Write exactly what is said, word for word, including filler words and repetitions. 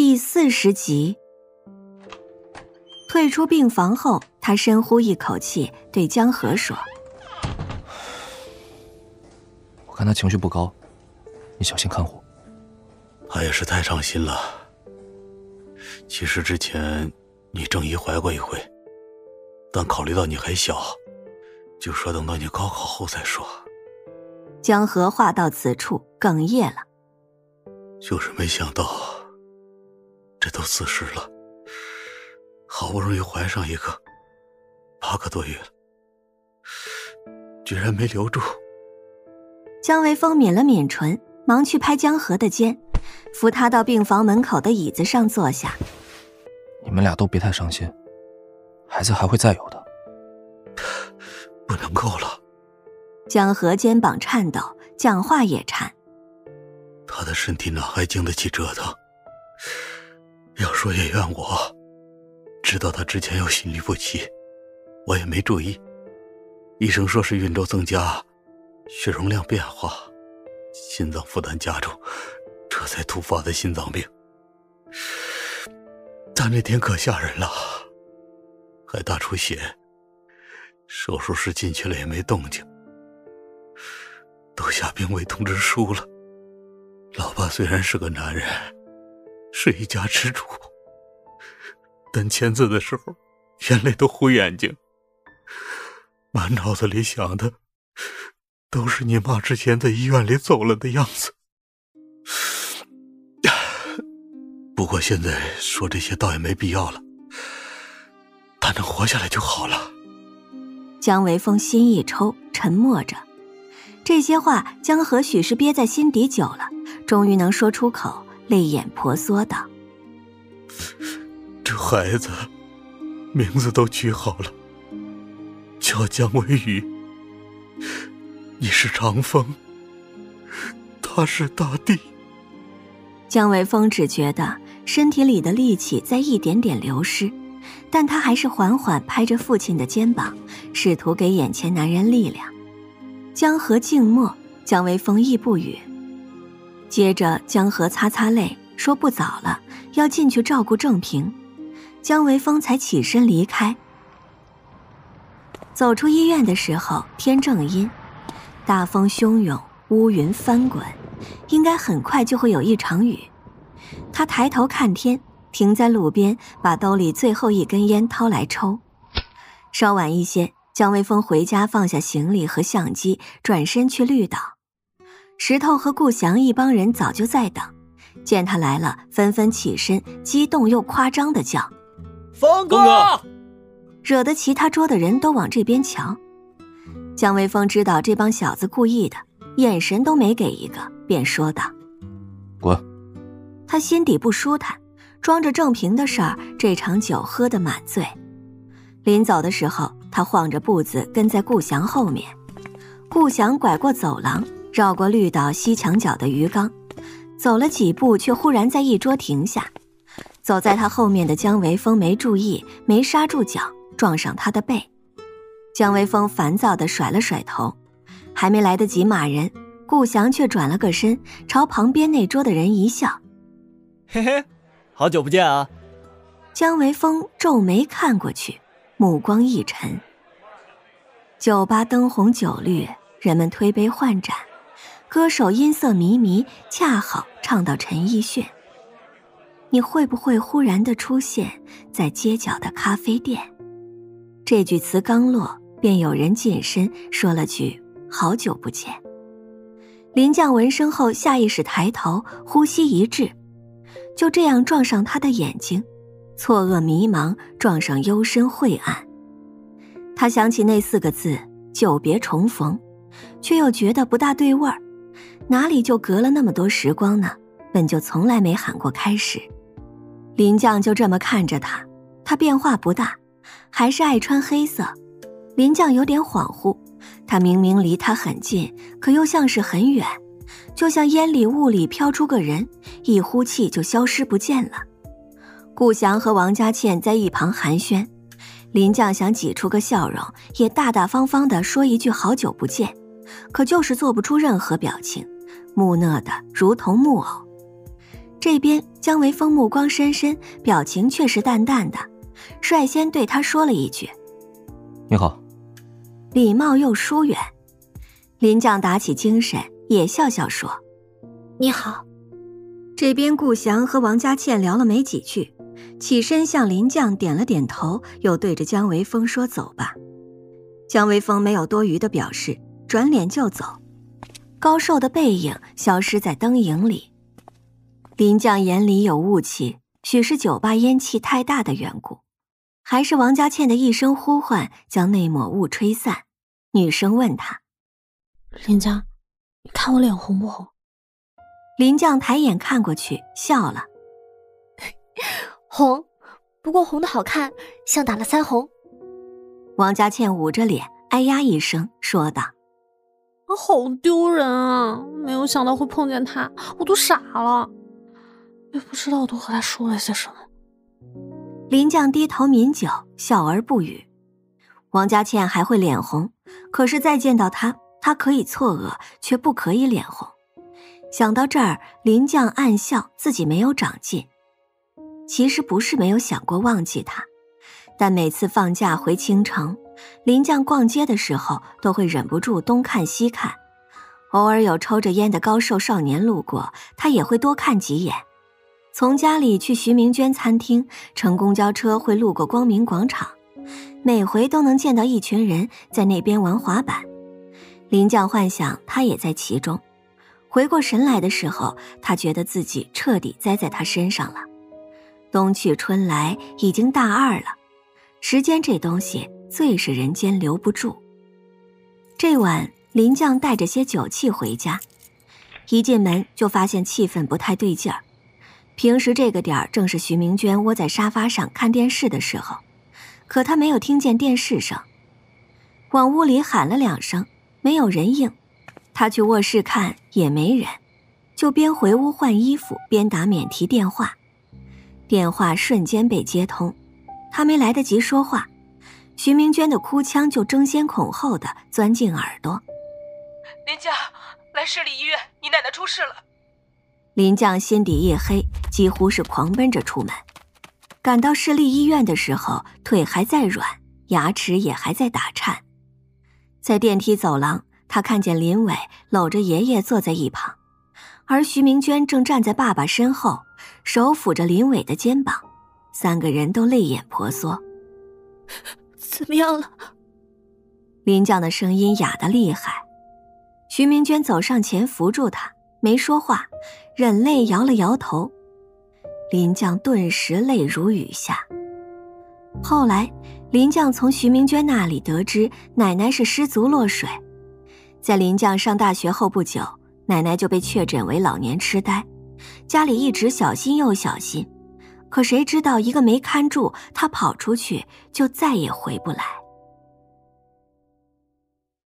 第四十集。退出病房后，他深呼一口气，对江河说： 我看他情绪不高，你小心看护。 他也是太伤心了。其实之前你郑怡怀过一回，但考虑到你还小，就说等到你高考后再说。 江河话到此处哽咽了， 就是没想到这都四十了，好不容易怀上一个，八个多月了，居然没留住。 江维峰抿了抿唇，忙去拍江河的肩，扶他到病房门口的椅子上坐下。 你们俩都别太伤心，孩子还会再有的。 不能够了。 江河肩膀颤抖，讲话也颤。 他的身体哪还经得起折腾？要说也怨我，知道他之前有心律不齐，我也没注意。医生说是运轴增加，血容量变化，心脏负担加重，这才突发的心脏病。他那天可吓人了，还大出血，手术室进去了也没动静，都下病危通知书了。老爸虽然是个男人，是一家之主，但签字的时候眼泪都糊眼睛，满脑子里想的都是你妈之前在医院里走了的样子。不过现在说这些倒也没必要了，他能活下来就好了。 江维峰心一抽，沉默着。这些话江河许是憋在心底久了，终于能说出口，泪眼婆娑道： 这孩子名字都取好了，叫江维宇。你是长风，他是大地。 江维峰只觉得身体里的力气在一点点流失，但他还是缓缓拍着父亲的肩膀，试图给眼前男人力量。江河静默，江维峰亦不语。接着江河擦擦泪，说不早了，要进去照顾郑平。江维峰才起身离开。走出医院的时候，天正阴，大风汹涌，乌云翻滚，应该很快就会有一场雨。他抬头看天，停在路边，把兜里最后一根烟掏来抽。稍晚一些，江维峰回家放下行李和相机，转身去绿岛。石头和顾翔一帮人早就在等，见他来了，纷纷起身，激动又夸张地叫： 峰哥！ 惹得其他桌的人都往这边瞧。江维峰知道这帮小子故意的，眼神都没给一个，便说道： 滚。 他心底不舒坦，装着郑平的事儿，这场酒喝得满醉。临走的时候，他晃着步子跟在顾翔后面。顾翔拐过走廊，绕过绿岛西墙角的鱼缸，走了几步，却忽然在一桌停下。走在他后面的江维峰没注意，没刹住脚，撞上他的背。江维峰烦躁地甩了甩头，还没来得及骂人，顾翔却转了个身，朝旁边那桌的人一笑： 嘿嘿，好久不见啊。 江维峰皱眉看过去，目光一沉。酒吧灯红酒绿，人们推杯换盏，歌手音色靡靡，恰好唱到陈奕迅。你会不会忽然地出现在街角的咖啡店？这句词刚落，便有人近身说了句好久不见。林将闻声后下意识抬头，呼吸一滞，就这样撞上他的眼睛，错愕迷茫撞上幽深晦暗。他想起那四个字久别重逢，却又觉得不大对味儿，哪里就隔了那么多时光呢？本就从来没喊过开始。林将就这么看着他，他变化不大，还是爱穿黑色。林将有点恍惚，他明明离他很近，可又像是很远，就像烟里雾里飘出个人，一呼气就消失不见了。顾翔和王佳倩在一旁寒暄，林将想挤出个笑容，也大大方方地说一句好久不见，可就是做不出任何表情，木讷的如同木偶。 这边姜维峰目光深深，表情却是淡淡的，率先对他说了一句： 你好。 礼貌又疏远。林将打起精神，也笑笑说： 你好。 这边顾翔和王家倩聊了没几句，起身向林将点了点头，又对着姜维峰说走吧。姜维峰没有多余的表示，转脸就走，高瘦的背影消失在灯影里。林将眼里有雾气，许是酒吧烟气太大的缘故，还是王家倩的一声呼唤将那抹雾吹散。女生问他： 林将，你看我脸红不红？ 林将抬眼看过去，笑了： 红，不过红的好看，像打了腮红。 王家倩捂着脸，哎呀一声说道： 好丢人啊，没有想到会碰见他，我都傻了，也不知道我都和他说了些什么。 林将低头抿酒，笑而不语。王家倩还会脸红，可是再见到他，他可以错愕，却不可以脸红。想到这儿，林将暗笑自己没有长进。其实不是没有想过忘记他，但每次放假回青城，林将逛街的时候都会忍不住东看西看，偶尔有抽着烟的高瘦少年路过，他也会多看几眼。从家里去徐明娟餐厅，乘公交车会路过光明广场，每回都能见到一群人在那边玩滑板。林将幻想他也在其中，回过神来的时候，他觉得自己彻底栽在他身上了。冬去春来，已经大二了，时间这东西最是人间留不住。这晚林将带着些酒气回家，一进门就发现气氛不太对劲儿。平时这个点儿正是徐明娟窝在沙发上看电视的时候，可他没有听见电视声。往屋里喊了两声，没有人应，他去卧室看也没人，就边回屋换衣服边打免提电话。电话瞬间被接通，他没来得及说话，徐明娟的哭腔就争先恐后的钻进耳朵： 林将，来市里医院，你奶奶出事了。 林将心底一黑，几乎是狂奔着出门。赶到市立医院的时候，腿还在软，牙齿也还在打颤。在电梯走廊，他看见林伟搂着爷爷坐在一旁，而徐明娟正站在爸爸身后，手抚着林伟的肩膀，三个人都泪眼婆娑。 怎么样了？ 林将的声音哑得厉害。徐明娟走上前扶住他，没说话，忍泪摇了摇头。林将顿时泪如雨下。后来林将从徐明娟那里得知奶奶是失足落水，在林将上大学后不久，奶奶就被确诊为老年痴呆，家里一直小心又小心，可谁知道一个没看住，她跑出去就再也回不来。